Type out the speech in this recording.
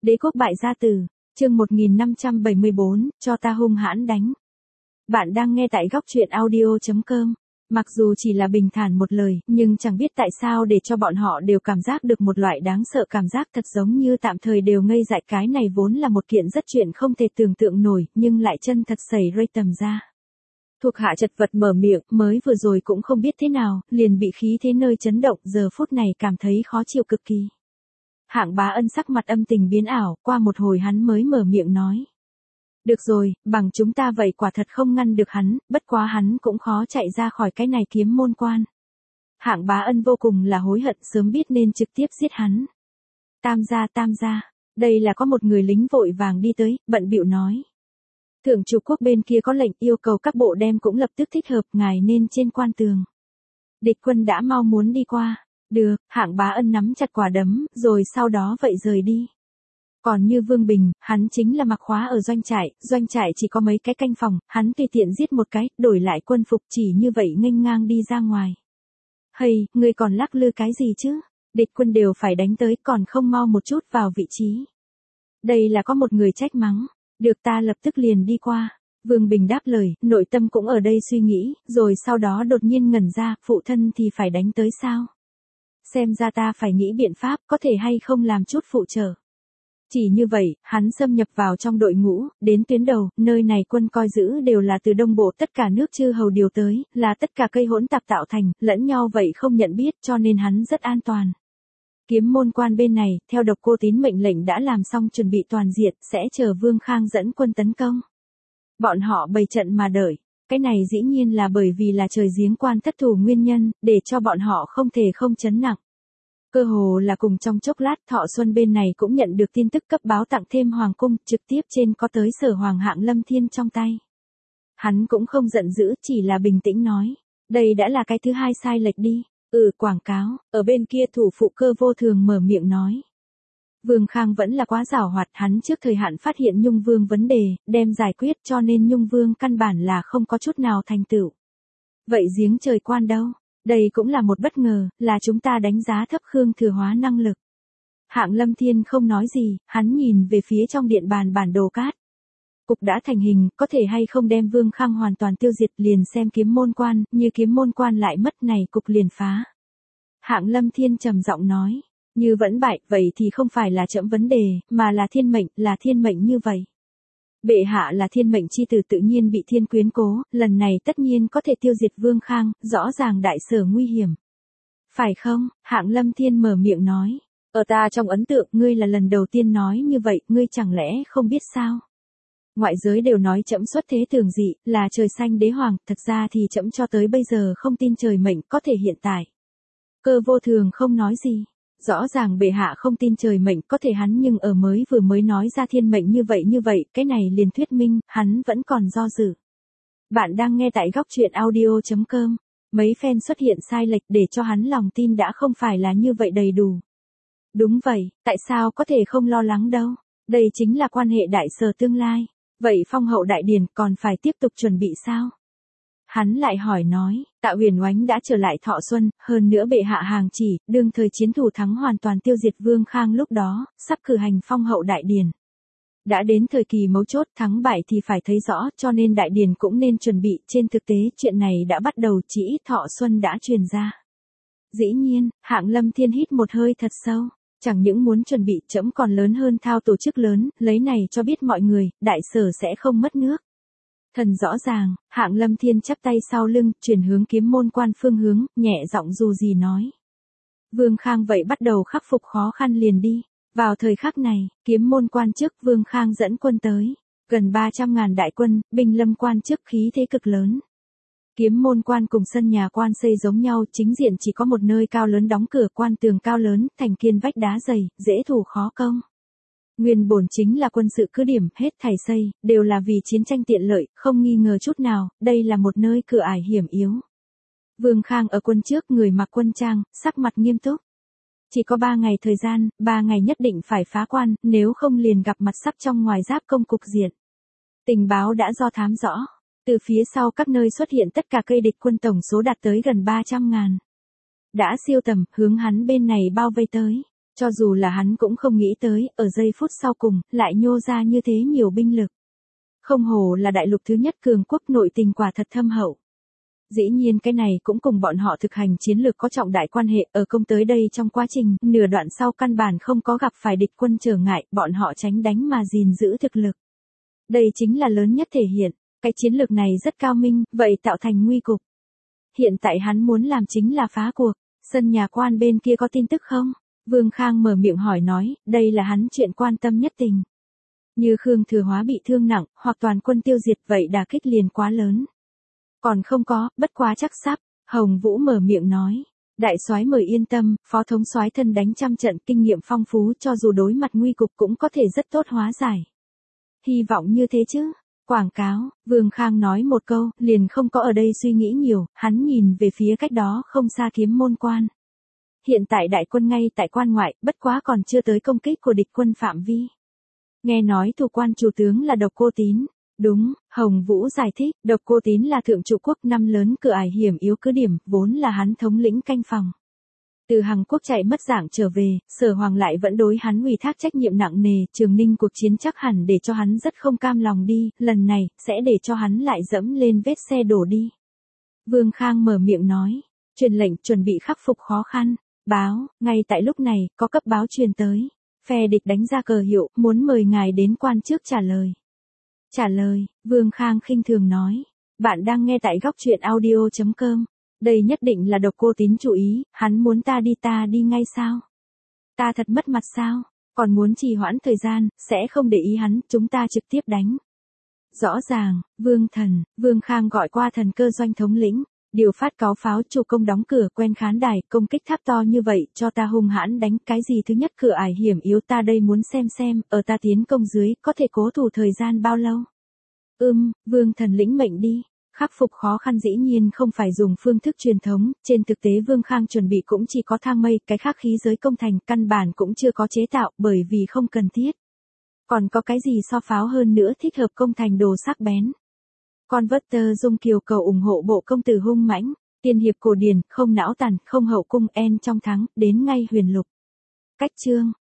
Đế quốc bại gia tử, chương 1574, cho ta hung hãn đánh. Bạn đang nghe tại góc truyện audio.com. Mặc dù chỉ là bình thản một lời, nhưng chẳng biết tại sao để cho bọn họ đều cảm giác được một loại đáng sợ cảm giác thật giống như tạm thời đều ngây dại. Cái này vốn là một kiện rất chuyện không thể tưởng tượng nổi, nhưng lại chân thật xảy rơi tầm ra. Thuộc hạ chật vật mở miệng, mới vừa rồi cũng không biết thế nào, liền bị khí thế nơi chấn động, giờ phút này cảm thấy khó chịu cực kỳ. Hạng Bá Ân sắc mặt âm tình biến ảo, qua một hồi hắn mới mở miệng nói. Được rồi, bằng chúng ta vậy quả thật không ngăn được hắn, bất quá hắn cũng khó chạy ra khỏi cái này kiếm môn quan. Hạng Bá Ân vô cùng là hối hận, sớm biết nên trực tiếp giết hắn. Tam gia, đây là có một người lính vội vàng đi tới, bận bịu nói. Thượng chủ quốc bên kia có lệnh yêu cầu các bộ đem cũng lập tức thích hợp, ngài nên trên quan tường. Địch quân đã mau muốn đi qua. Được, Hạng Bá Ân nắm chặt quả đấm, rồi sau đó vậy rời đi. Còn như Vương Bình, hắn chính là mặc khóa ở doanh trại chỉ có mấy cái canh phòng, hắn tùy tiện giết một cái, đổi lại quân phục chỉ như vậy nghênh ngang đi ra ngoài. Hây, ngươi còn lắc lư cái gì chứ? Địch quân đều phải đánh tới, còn không mau một chút vào vị trí. Đây là có một người trách mắng, được ta lập tức liền đi qua. Vương Bình đáp lời, nội tâm cũng ở đây suy nghĩ, rồi sau đó đột nhiên ngẩn ra, phụ thân thì phải đánh tới sao? Xem ra ta phải nghĩ biện pháp, có thể hay không làm chút phụ trợ. Chỉ như vậy, hắn xâm nhập vào trong đội ngũ, đến tuyến đầu, nơi này quân coi giữ đều là từ đông bộ tất cả nước chư hầu điều tới, là tất cả cây hỗn tạp tạo thành, lẫn nhau vậy không nhận biết cho nên hắn rất an toàn. Kiếm môn quan bên này, theo Độc Cô Tín mệnh lệnh đã làm xong chuẩn bị toàn diện, sẽ chờ Vương Khang dẫn quân tấn công. Bọn họ bày trận mà đợi. Cái này dĩ nhiên là bởi vì là trời giếng quan thất thủ nguyên nhân, để cho bọn họ không thể không chấn nặng. Cơ hồ là cùng trong chốc lát Thọ Xuân bên này cũng nhận được tin tức cấp báo tặng thêm hoàng cung, trực tiếp trên có tới Sở Hoàng Hạng Lâm Thiên trong tay. Hắn cũng không giận dữ, chỉ là bình tĩnh nói, đây đã là cái thứ hai sai lệch đi. Quảng cáo, ở bên kia thủ phụ Cơ Vô Thường mở miệng nói. Vương Khang vẫn là quá giảo hoạt, hắn trước thời hạn phát hiện Nhung Vương vấn đề, đem giải quyết cho nên Nhung Vương căn bản là không có chút nào thành tựu. Vậy giếng trời quan đâu? Đây cũng là một bất ngờ, là chúng ta đánh giá thấp Khương Thừa Hóa năng lực. Hạng Lâm Thiên không nói gì, hắn nhìn về phía trong điện bàn bản đồ cát. Cục đã thành hình, có thể hay không đem Vương Khang hoàn toàn tiêu diệt liền xem kiếm môn quan, như kiếm môn quan lại mất này cục liền phá. Hạng Lâm Thiên trầm giọng nói, như vẫn bại, vậy thì không phải là trẫm vấn đề, mà là thiên mệnh như vậy. Bệ hạ là thiên mệnh chi tử tự nhiên bị thiên quyến cố, lần này tất nhiên có thể tiêu diệt Vương Khang, rõ ràng đại sở nguy hiểm. Phải không? Hạng Lâm Thiên mở miệng nói. Ở ta trong ấn tượng ngươi là lần đầu tiên nói như vậy, ngươi chẳng lẽ không biết sao? Ngoại giới đều nói trẫm xuất thế thường dị, là trời xanh đế hoàng, thật ra thì trẫm cho tới bây giờ không tin trời mệnh có thể hiện tại. Cơ Vô Thường không nói gì. Rõ ràng bệ hạ không tin trời mệnh có thể hắn nhưng ở vừa mới nói ra thiên mệnh như vậy, cái này liền thuyết minh, hắn vẫn còn do dự. Bạn đang nghe tại góc truyện audio.com. Mấy fan xuất hiện sai lệch để cho hắn lòng tin đã không phải là như vậy đầy đủ. Đúng vậy, tại sao có thể không lo lắng đâu? Đây chính là quan hệ đại sở tương lai. Vậy phong hậu đại điển còn phải tiếp tục chuẩn bị sao? Hắn lại hỏi nói, Tạ Huyền Oánh đã trở lại Thọ Xuân, hơn nữa bệ hạ hàng chỉ, đương thời chiến thủ thắng hoàn toàn tiêu diệt Vương Khang lúc đó, sắp cử hành phong hậu đại điển. Đã đến thời kỳ mấu chốt thắng bại thì phải thấy rõ, cho nên đại điển cũng nên chuẩn bị, trên thực tế chuyện này đã bắt đầu chỉ ít Thọ Xuân đã truyền ra. Dĩ nhiên, Hạng Lâm Thiên hít một hơi thật sâu, chẳng những muốn chuẩn bị trẫm còn lớn hơn thao tổ chức lớn, lấy này cho biết mọi người, đại sở sẽ không mất nước. Thần rõ ràng, Hạng Lâm Thiên chắp tay sau lưng, chuyển hướng kiếm môn quan phương hướng, nhẹ giọng dù gì nói. Vương Khang vậy bắt đầu khắc phục khó khăn liền đi. Vào thời khắc này, kiếm môn quan trước Vương Khang dẫn quân tới. Gần 300.000 đại quân, binh lâm quan trước khí thế cực lớn. Kiếm môn quan cùng sân nhà quan xây giống nhau, chính diện chỉ có một nơi cao lớn đóng cửa, quan tường cao lớn, thành kiên vách đá dày, dễ thủ khó công. Nguyên bổn chính là quân sự cứ điểm, hết thảy xây, đều là vì chiến tranh tiện lợi, không nghi ngờ chút nào, đây là một nơi cửa ải hiểm yếu. Vương Khang ở quân trước, người mặc quân trang, sắc mặt nghiêm túc. Chỉ có 3 ngày thời gian, 3 ngày nhất định phải phá quan, nếu không liền gặp mặt sắp trong ngoài giáp công cục diện. Tình báo đã do thám rõ, từ phía sau các nơi xuất hiện tất cả cây địch quân tổng số đạt tới gần 300.000. Đã siêu tầm, hướng hắn bên này bao vây tới. Cho dù là hắn cũng không nghĩ tới, ở giây phút sau cùng, lại nhô ra như thế nhiều binh lực. Không hổ là đại lục thứ nhất cường quốc, nội tình quả thật thâm hậu. Dĩ nhiên cái này cũng cùng bọn họ thực hành chiến lược có trọng đại quan hệ, ở công tới đây trong quá trình, nửa đoạn sau căn bản không có gặp phải địch quân trở ngại, bọn họ tránh đánh mà gìn giữ thực lực. Đây chính là lớn nhất thể hiện, cái chiến lược này rất cao minh, vậy tạo thành nguy cục. Hiện tại hắn muốn làm chính là phá cuộc, sân nhà Quan bên kia có tin tức không? Vương Khang mở miệng hỏi nói, đây là hắn chuyện quan tâm nhất tình. Như Khương Thừa Hóa bị thương nặng, hoặc toàn quân tiêu diệt vậy đả kích liền quá lớn. Còn không có, bất quá chắc sắp, Hồng Vũ mở miệng nói. Đại soái mời yên tâm, phó thống soái thân đánh trăm trận kinh nghiệm phong phú, cho dù đối mặt nguy cục cũng có thể rất tốt hóa giải. Hy vọng như thế chứ. Quảng cáo, Vương Khang nói một câu, liền không có ở đây suy nghĩ nhiều, hắn nhìn về phía cách đó không xa Kiếm Môn Quan. Hiện tại đại quân ngay tại quan ngoại, bất quá còn chưa tới công kích của địch quân phạm vi. Nghe nói thủ quan chủ tướng là Độc Cô Tín. Đúng, Hồng Vũ giải thích, Độc Cô Tín là thượng trụ quốc năm lớn cửa ải hiểm yếu cứ điểm, vốn là hắn thống lĩnh canh phòng. Từ Hằng Quốc chạy mất dạng trở về, Sở Hoàng lại vẫn đối hắn ủy thác trách nhiệm nặng nề, Trường Ninh cuộc chiến chắc hẳn để cho hắn rất không cam lòng đi, lần này, sẽ để cho hắn lại dẫm lên vết xe đổ đi. Vương Khang mở miệng nói, truyền lệnh chuẩn bị khắc phục khó khăn, báo, ngay tại lúc này, có cấp báo truyền tới. Phe địch đánh ra cờ hiệu, muốn mời ngài đến quan trước trả lời. Trả lời, Vương Khang khinh thường nói. Bạn đang nghe tại góc truyện audio.com. Đây nhất định là Độc Cô Tín chủ ý, hắn muốn ta đi ngay sao? Ta thật mất mặt sao? Còn muốn trì hoãn thời gian, sẽ không để ý hắn, chúng ta trực tiếp đánh. Rõ ràng, Vương Khang gọi qua thần cơ doanh thống lĩnh. Điều phát cáo pháo, chủ công đóng cửa, quen khán đài, công kích tháp to như vậy, cho ta hung hãn đánh, cái gì thứ nhất cửa ải hiểm yếu, ta đây muốn xem, ở ta tiến công dưới, có thể cố thủ thời gian bao lâu? Vương thần lĩnh mệnh đi. Khắc phục khó khăn dĩ nhiên không phải dùng phương thức truyền thống, trên thực tế Vương Khang chuẩn bị cũng chỉ có thang mây, cái khác khí giới công thành, căn bản cũng chưa có chế tạo, bởi vì không cần thiết. Còn có cái gì so pháo hơn nữa thích hợp công thành đồ sắc bén? Converter Dung Kiều cầu ủng hộ bộ công tử hung mãnh, tiên hiệp cổ điển, không não tàn, không hậu cung en trong thắng, đến ngay huyền lục. Cách chương